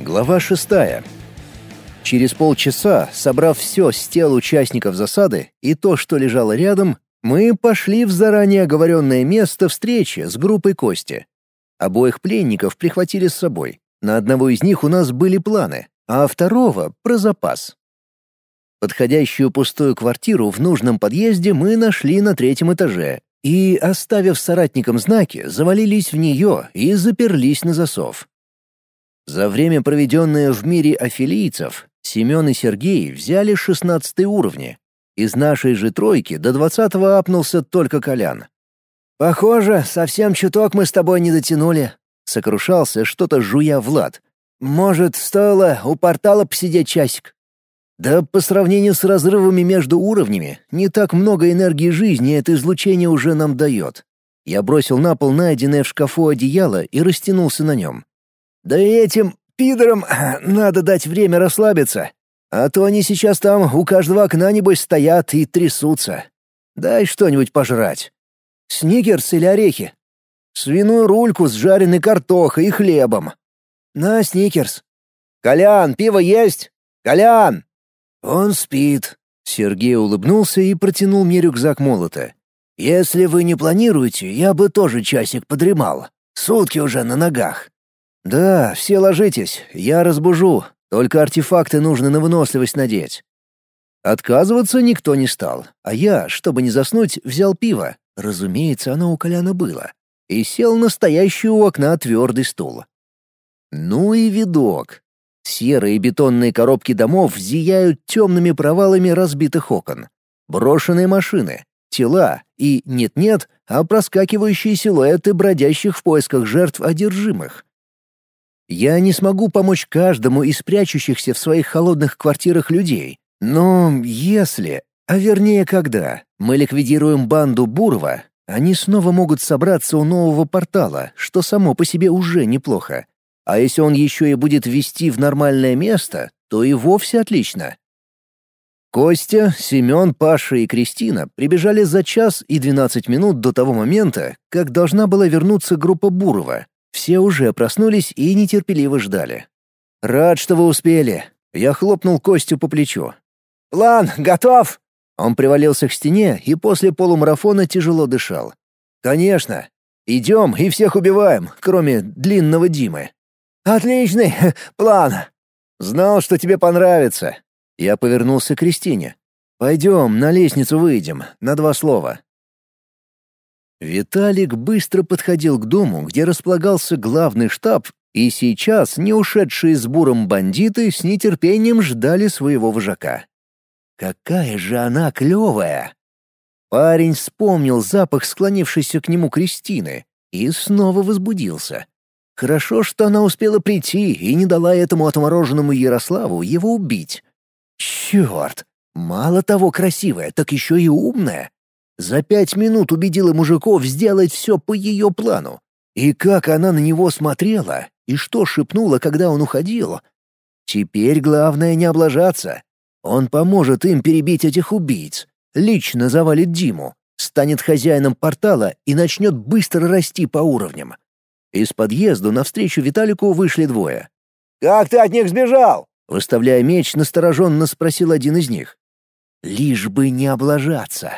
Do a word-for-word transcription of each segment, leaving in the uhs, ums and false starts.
Глава шестая. Через полчаса, собрав все с тел участников засады и то, что лежало рядом, мы пошли в заранее оговоренное место встречи с группой Кости. Обоих пленников прихватили с собой. На одного из них у нас были планы, а второго — про запас. Подходящую пустую квартиру в нужном подъезде мы нашли на третьем этаже и, оставив соратникам знаки, завалились в нее и заперлись на засов. За время, проведенное в мире афилийцев, Семен и Сергей взяли шестнадцатые уровни. Из нашей же тройки до двадцатого апнулся только Колян. «Похоже, совсем чуток мы с тобой не дотянули», — сокрушался, что-то жуя Влад. «Может, стоило у портала посидеть часик?» «Да по сравнению с разрывами между уровнями, не так много энергии жизни это излучение уже нам дает». Я бросил на пол найденное в шкафу одеяло и растянулся на нем. «Да и этим пидорам надо дать время расслабиться, а то они сейчас там у каждого окна, небось, стоят и трясутся. Дай что-нибудь пожрать. Сникерс или орехи? Свиную рульку с жареной картохой и хлебом. На, сникерс. Колян, пиво есть? Колян!» «Он спит». Сергей улыбнулся и протянул мне рюкзак молота. «Если вы не планируете, я бы тоже часик подремал. Сутки уже на ногах». «Да, все ложитесь, я разбужу, только артефакты нужно на выносливость надеть». Отказываться никто не стал, а я, чтобы не заснуть, взял пиво, разумеется, оно у Коляна было, и сел на стоящий у окна твердый стул. Ну и видок. Серые бетонные коробки домов зияют темными провалами разбитых окон. Брошенные машины, тела и, нет-нет, а проскакивающие силуэты бродящих в поисках жертв одержимых. Я не смогу помочь каждому из прячущихся в своих холодных квартирах людей, но если, а вернее когда, мы ликвидируем банду Бурова, они снова могут собраться у нового портала, что само по себе уже неплохо. А если он еще и будет вести в нормальное место, то и вовсе отлично. Костя, Семен, Паша и Кристина прибежали за час и двенадцать минут до того момента, как должна была вернуться группа Бурова. Все уже проснулись и нетерпеливо ждали. «Рад, что вы успели». Я хлопнул Костю по плечу. «План готов?» Он привалился к стене и после полумарафона тяжело дышал. «Конечно. Идем и всех убиваем, кроме длинного Димы». «Отличный план!» «Знал, что тебе понравится». Я повернулся к Кристине. «Пойдем, на лестницу выйдем, на два слова». Виталик быстро подходил к дому, где располагался главный штаб, и сейчас не ушедшие с буром бандиты с нетерпением ждали своего вожака. Какая же она клевая! Парень вспомнил запах склонившейся к нему Кристины и снова возбудился. Хорошо, что она успела прийти и не дала этому отмороженному Ярославу его убить. Черт! Мало того красивая, так еще и умная. За пять минут убедила мужиков сделать все по ее плану. И как она на него смотрела, и что шепнула, когда он уходил. Теперь главное не облажаться. Он поможет им перебить этих убийц, лично завалит Диму, станет хозяином портала и начнет быстро расти по уровням. Из подъезда навстречу Виталику вышли двое. «Как ты от них сбежал?» Выставляя меч, настороженно спросил один из них. «Лишь бы не облажаться».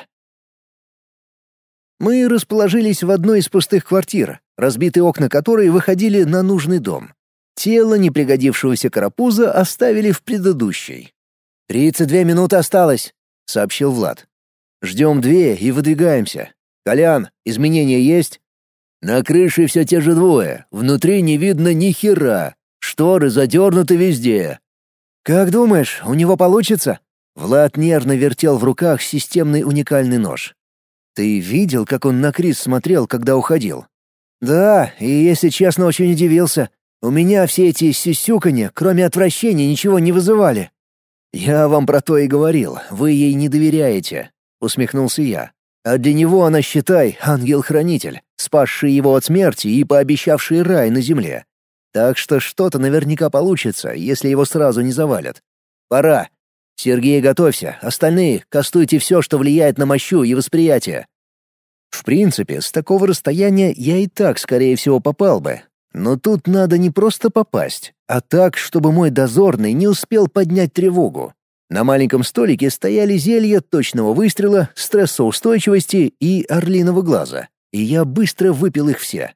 Мы расположились в одной из пустых квартир, разбитые окна которой выходили на нужный дом. Тело непригодившегося карапуза оставили в предыдущей. «Тридцать две минуты осталось», — сообщил Влад. «Ждем две и выдвигаемся. Колян, изменения есть?» «На крыше все те же двое, внутри не видно ни хера, шторы задернуты везде». «Как думаешь, у него получится?» Влад нервно вертел в руках системный уникальный нож. «Ты видел, как он на Крис смотрел, когда уходил?» «Да, и, если честно, очень удивился. У меня все эти сюсюканья, кроме отвращения, ничего не вызывали». «Я вам про то и говорил, вы ей не доверяете», — усмехнулся я. «А для него она, считай, ангел-хранитель, спасший его от смерти и пообещавший рай на земле. Так что что-то наверняка получится, если его сразу не завалят. Пора. Сергей, готовься, остальные кастуйте все, что влияет на мощу и восприятие». В принципе, с такого расстояния я и так, скорее всего, попал бы. Но тут надо не просто попасть, а так, чтобы мой дозорный не успел поднять тревогу. На маленьком столике стояли зелья точного выстрела, стрессоустойчивости и орлиного глаза, и я быстро выпил их все.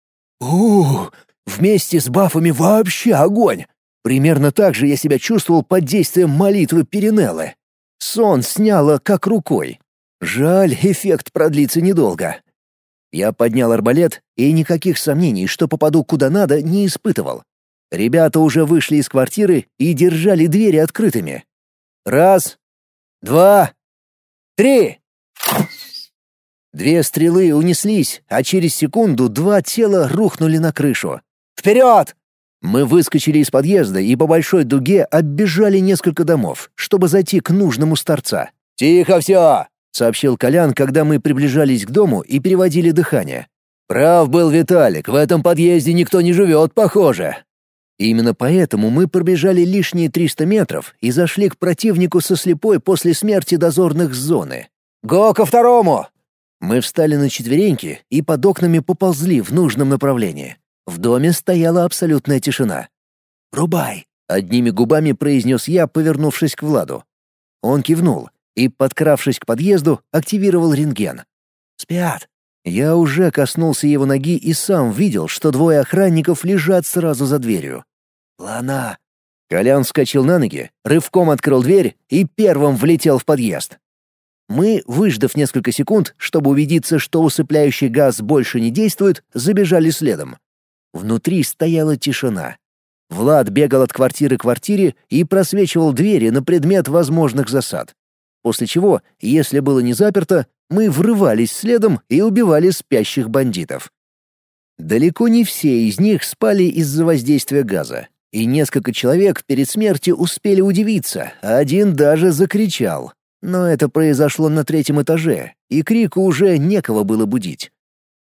Ух, вместе с бафами вообще огонь! Примерно так же я себя чувствовал под действием молитвы Перинеллы. Сон сняло как рукой. Жаль, эффект продлится недолго. Я поднял арбалет и никаких сомнений, что попаду куда надо, не испытывал. Ребята уже вышли из квартиры и держали двери открытыми. Раз, два, три! Две стрелы унеслись, а через секунду два тела рухнули на крышу. «Вперед!» Мы выскочили из подъезда и по большой дуге оббежали несколько домов, чтобы зайти к нужному с торца. «Тихо все!» — сообщил Колян, когда мы приближались к дому и переводили дыхание. «Прав был Виталик, в этом подъезде никто не живет, похоже». Именно поэтому мы пробежали лишние триста метров и зашли к противнику со слепой после смерти дозорных с зоны. «Го ко второму!» Мы встали на четвереньки и под окнами поползли в нужном направлении. В доме стояла абсолютная тишина. «Рубай!» — одними губами произнес я, повернувшись к Владу. Он кивнул и, подкравшись к подъезду, активировал рентген. «Спят!» Я уже коснулся его ноги и сам видел, что двое охранников лежат сразу за дверью. «Лана!» Колян вскочил на ноги, рывком открыл дверь и первым влетел в подъезд. Мы, выждав несколько секунд, чтобы убедиться, что усыпляющий газ больше не действует, забежали следом. Внутри стояла тишина. Влад бегал от квартиры к квартире и просвечивал двери на предмет возможных засад. После чего, если было не заперто, мы врывались следом и убивали спящих бандитов. Далеко не все из них спали из-за воздействия газа, и несколько человек перед смертью успели удивиться, а один даже закричал. Но это произошло на третьем этаже, и крику уже некого было будить.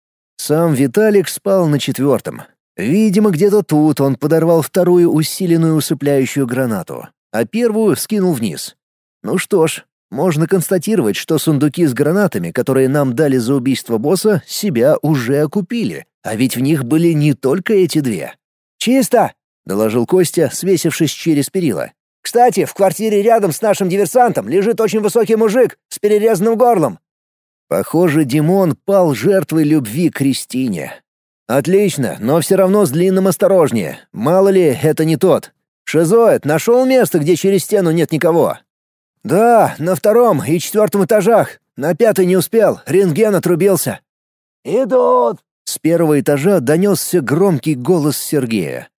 Сам Виталик спал на четвертом. Видимо, где-то тут он подорвал вторую усиленную усыпляющую гранату, а первую скинул вниз. Ну что ж, можно констатировать, что сундуки с гранатами, которые нам дали за убийство босса, себя уже окупили, а ведь в них были не только эти две. «Чисто!» — доложил Костя, свесившись через перила. «Кстати, в квартире рядом с нашим диверсантом лежит очень высокий мужик с перерезанным горлом». Похоже, Димон пал жертвой любви к Кристине. «Отлично, но все равно с длинным осторожнее. Мало ли, это не тот. Шизоид нашел место, где через стену нет никого?» «Да, на втором и четвертом этажах. На пятый не успел, рентген отрубился». «Идут!» С первого этажа донесся громкий голос Сергея.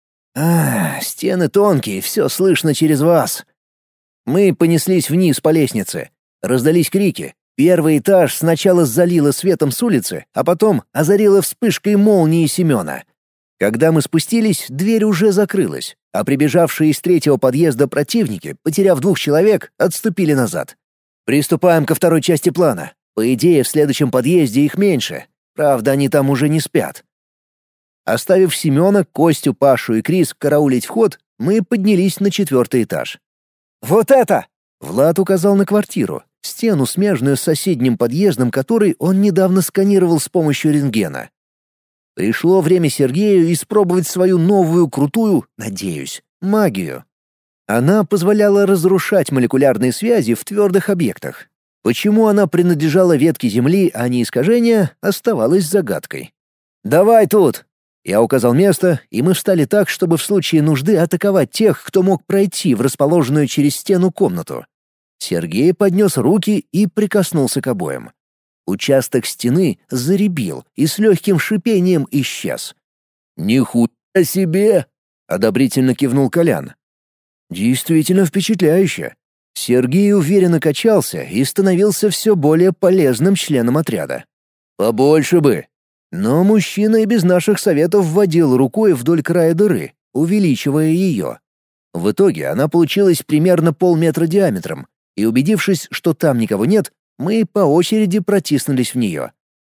«А, стены тонкие, все слышно через вас». Мы понеслись вниз по лестнице. Раздались крики. Первый этаж сначала залило светом с улицы, а потом озарило вспышкой молнии Семена. Когда мы спустились, дверь уже закрылась, а прибежавшие из третьего подъезда противники, потеряв двух человек, отступили назад. «Приступаем ко второй части плана. По идее, в следующем подъезде их меньше. Правда, они там уже не спят». Оставив Семена, Костю, Пашу и Крис караулить вход, мы поднялись на четвертый этаж. «Вот это!» — Влад указал на квартиру, стену, смежную с соседним подъездом, который он недавно сканировал с помощью рентгена. Пришло время Сергею испробовать свою новую крутую, надеюсь, магию. Она позволяла разрушать молекулярные связи в твердых объектах. Почему она принадлежала ветке Земли, а не искажения, оставалось загадкой. «Давай тут!» Я указал место, и мы встали так, чтобы в случае нужды атаковать тех, кто мог пройти в расположенную через стену комнату. Сергей поднес руки и прикоснулся к обоим. Участок стены заребил и с легким шипением исчез. «Нихуя себе!» — одобрительно кивнул Колян. «Действительно впечатляюще». Сергей уверенно качался и становился все более полезным членом отряда. «Побольше бы!» Но мужчина и без наших советов водил рукой вдоль края дыры, увеличивая ее. В итоге она получилась примерно полметра диаметром, и, убедившись, что там никого нет, мы по очереди протиснулись в нее.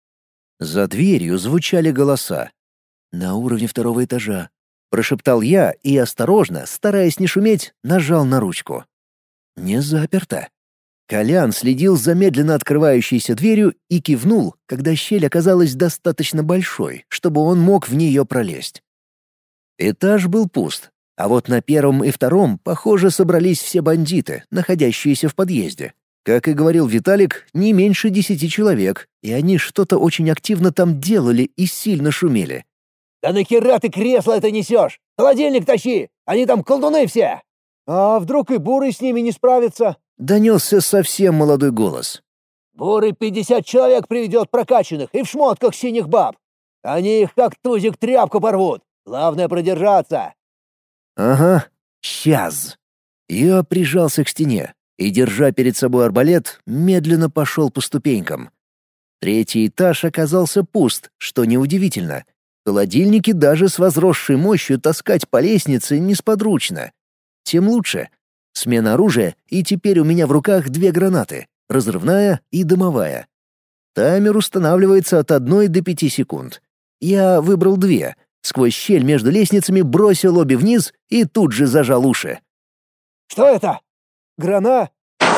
За дверью звучали голоса. «На уровне второго этажа», — прошептал я и осторожно, стараясь не шуметь, нажал на ручку. «Не заперто». Колян следил за медленно открывающейся дверью и кивнул, когда щель оказалась достаточно большой, чтобы он мог в нее пролезть. Этаж был пуст, А вот на первом и втором, похоже, собрались все бандиты, находящиеся в подъезде. Как и говорил Виталик, не меньше десяти человек, и они что-то очень активно там делали и сильно шумели. «Да нахера ты кресло это несешь? Холодильник тащи! Они там колдуны все!» «А вдруг и Бурый с ними не справится?» — донесся совсем молодой голос. «Бурый пятьдесят человек приведет прокачанных и в шмотках синих баб. Они их как тузик тряпку порвут. Главное продержаться». «Ага, сейчас». Я прижался к стене и, держа перед собой арбалет, медленно пошел по ступенькам. Третий этаж оказался пуст, что неудивительно. Холодильники даже с возросшей мощью таскать по лестнице несподручно. Тем лучше. Смена оружия, и теперь у меня в руках две гранаты — разрывная и дымовая. Таймер устанавливается от одной до пяти секунд. Я выбрал две. Сквозь щель между лестницами бросил обе вниз и тут же зажал уши. «Что это? Грана?»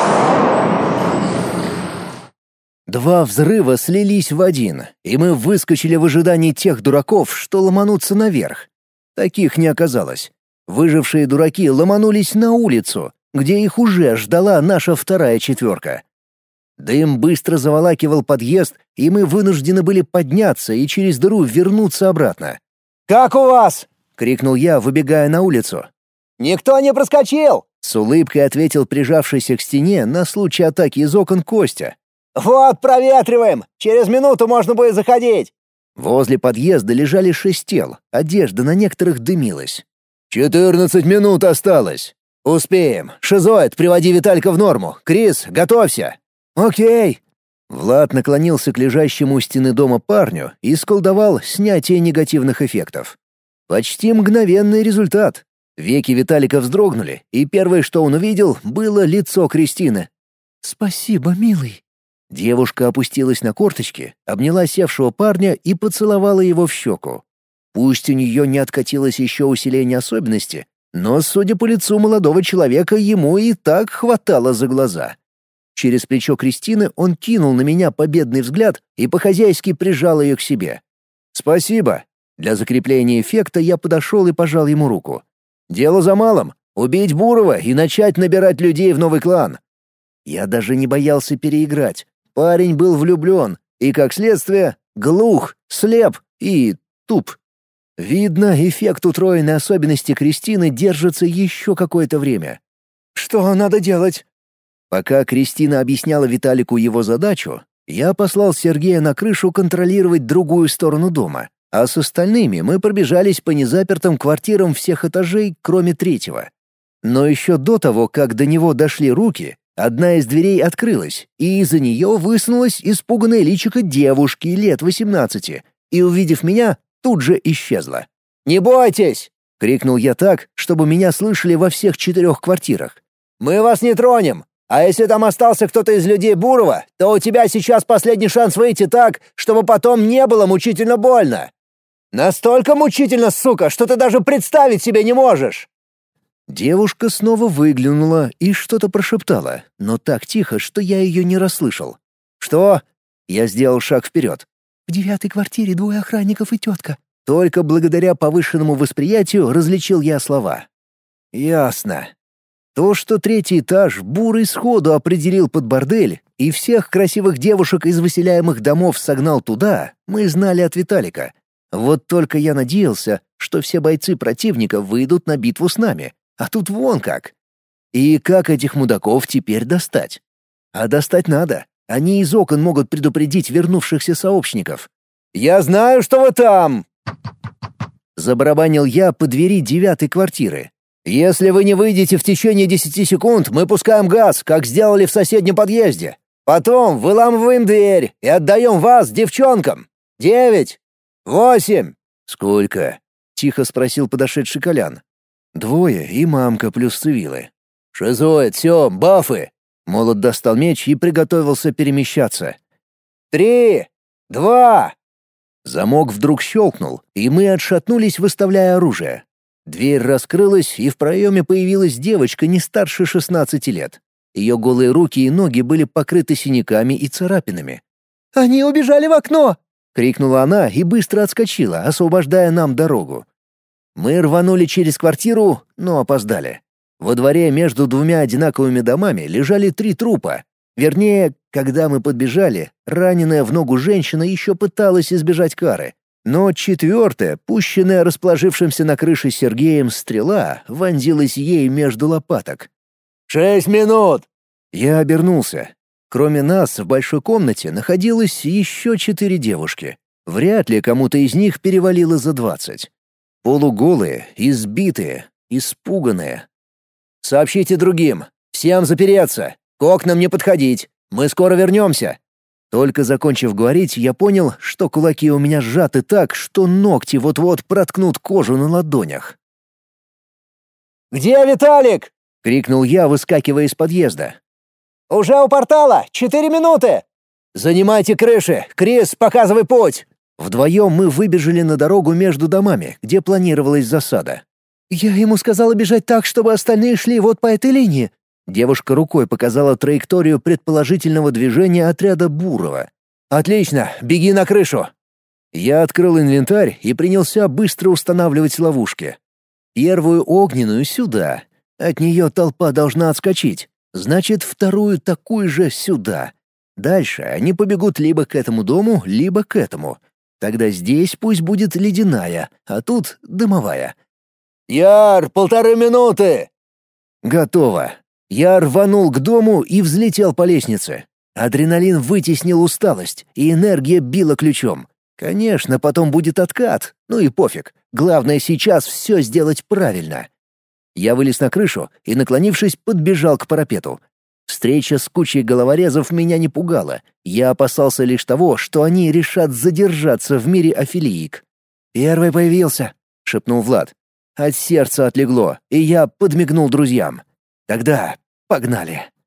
Два взрыва слились в один, и мы выскочили в ожидании тех дураков, что ломанутся наверх. Таких не оказалось. Выжившие дураки ломанулись на улицу, где их уже ждала наша вторая четверка. Дым быстро заволакивал подъезд, и мы вынуждены были подняться и через дыру вернуться обратно. «Как у вас?» — крикнул я, выбегая на улицу. «Никто не проскочил!» — с улыбкой ответил прижавшийся к стене на случай атаки из окон Костя. «Вот, проветриваем! Через минуту можно будет заходить!» Возле подъезда лежали шесть тел, одежда на некоторых дымилась. «Четырнадцать минут осталось. Успеем. Шизоид, приводи Виталька в норму. Крис, готовься!» «Окей!» Влад наклонился к лежащему у стены дома парню и сколдовал снятие негативных эффектов. Почти мгновенный результат. Веки Виталика вздрогнули, и первое, что он увидел, было лицо Кристины. «Спасибо, милый». Девушка опустилась на корточки, обняла севшего парня и поцеловала его в щеку. Пусть у нее не откатилось еще усиление особенности, но, судя по лицу молодого человека, ему и так хватало за глаза. Через плечо Кристины он кинул на меня победный взгляд и по-хозяйски прижал ее к себе. «Спасибо». Для закрепления эффекта я подошел и пожал ему руку. «Дело за малым — убить Бурова и начать набирать людей в новый клан». Я даже не боялся переиграть. Парень был влюблен и, как следствие, глух, слеп и туп. Видно, эффект утроенной особенности Кристины держится еще какое-то время. «Что надо делать?» Пока Кристина объясняла Виталику его задачу, я послал Сергея на крышу контролировать другую сторону дома, а с остальными мы пробежались по незапертым квартирам всех этажей, кроме третьего. Но еще до того, как до него дошли руки, одна из дверей открылась, и из-за нее высунулась испуганная личико девушки лет восемнадцати, и, увидев меня, тут же исчезла. «Не бойтесь!» — крикнул я так, чтобы меня слышали во всех четырех квартирах. «Мы вас не тронем! А если там остался кто-то из людей Бурова, то у тебя сейчас последний шанс выйти так, чтобы потом не было мучительно больно. Настолько мучительно, сука, что ты даже представить себе не можешь!» Девушка снова выглянула и что-то прошептала, но так тихо, что я ее не расслышал. «Что?» Я сделал шаг вперед. «В девятой квартире двое охранников и тетка». Только благодаря повышенному восприятию различил я слова. «Ясно». То, что третий этаж Бурый сходу определил под бордель и всех красивых девушек из выселяемых домов согнал туда, мы знали от Виталика. Вот только я надеялся, что все бойцы противника выйдут на битву с нами, а тут вон как. И как этих мудаков теперь достать? А достать надо. Они из окон могут предупредить вернувшихся сообщников. «Я знаю, что вы там!» Забарабанил я по двери девятой квартиры. «Если вы не выйдете в течение десяти секунд, мы пускаем газ, как сделали в соседнем подъезде. Потом выламываем дверь и отдаем вас девчонкам. Девять! Восемь!» «Сколько?» — тихо спросил подошедший Колян. «Двое и мамка плюс цивилы». «Шизоид, все, бафы!» Молот достал меч и приготовился перемещаться. «Три! Два!» Замок вдруг щелкнул, и мы отшатнулись, выставляя оружие. Дверь раскрылась, и в проеме появилась девочка не старше шестнадцати лет. Ее голые руки и ноги были покрыты синяками и царапинами. «Они убежали в окно!» — крикнула она и быстро отскочила, освобождая нам дорогу. Мы рванули через квартиру, но опоздали. Во дворе между двумя одинаковыми домами лежали три трупа. Вернее, когда мы подбежали, раненая в ногу женщина еще пыталась избежать кары. Но четвертая, пущенная расположившимся на крыше Сергеем стрела, вонзилась ей между лопаток. «Шесть минут!» Я обернулся. Кроме нас в большой комнате находилось еще четыре девушки. Вряд ли кому-то из них перевалило за двадцать. Полуголые, избитые, испуганные. «Сообщите другим! Всем запереться! К окнам не подходить! Мы скоро вернемся!» Только закончив говорить, я понял, что кулаки у меня сжаты так, что ногти вот-вот проткнут кожу на ладонях. «Где Виталик?» — крикнул я, выскакивая из подъезда. «Уже у портала! Четыре минуты!» «Занимайте крыши! Крис, показывай путь!» Вдвоем мы выбежали на дорогу между домами, где планировалась засада. «Я ему сказала бежать так, чтобы остальные шли вот по этой линии». Девушка рукой показала траекторию предположительного движения отряда Бурова. «Отлично, беги на крышу!» Я открыл инвентарь и принялся быстро устанавливать ловушки. Первую огненную сюда. От нее толпа должна отскочить. Значит, вторую такую же сюда. Дальше они побегут либо к этому дому, либо к этому. Тогда здесь пусть будет ледяная, а тут дымовая. «Яр, полторы минуты!» Готово. Я рванул к дому и взлетел по лестнице. Адреналин вытеснил усталость, и энергия била ключом. Конечно, потом будет откат, ну и пофиг. Главное сейчас все сделать правильно. Я вылез на крышу и, наклонившись, подбежал к парапету. Встреча с кучей головорезов меня не пугала. Я опасался лишь того, что они решат задержаться в мире афилиик. «Первый появился», — шепнул Влад. От сердца отлегло, и я подмигнул друзьям. «Тогда погнали».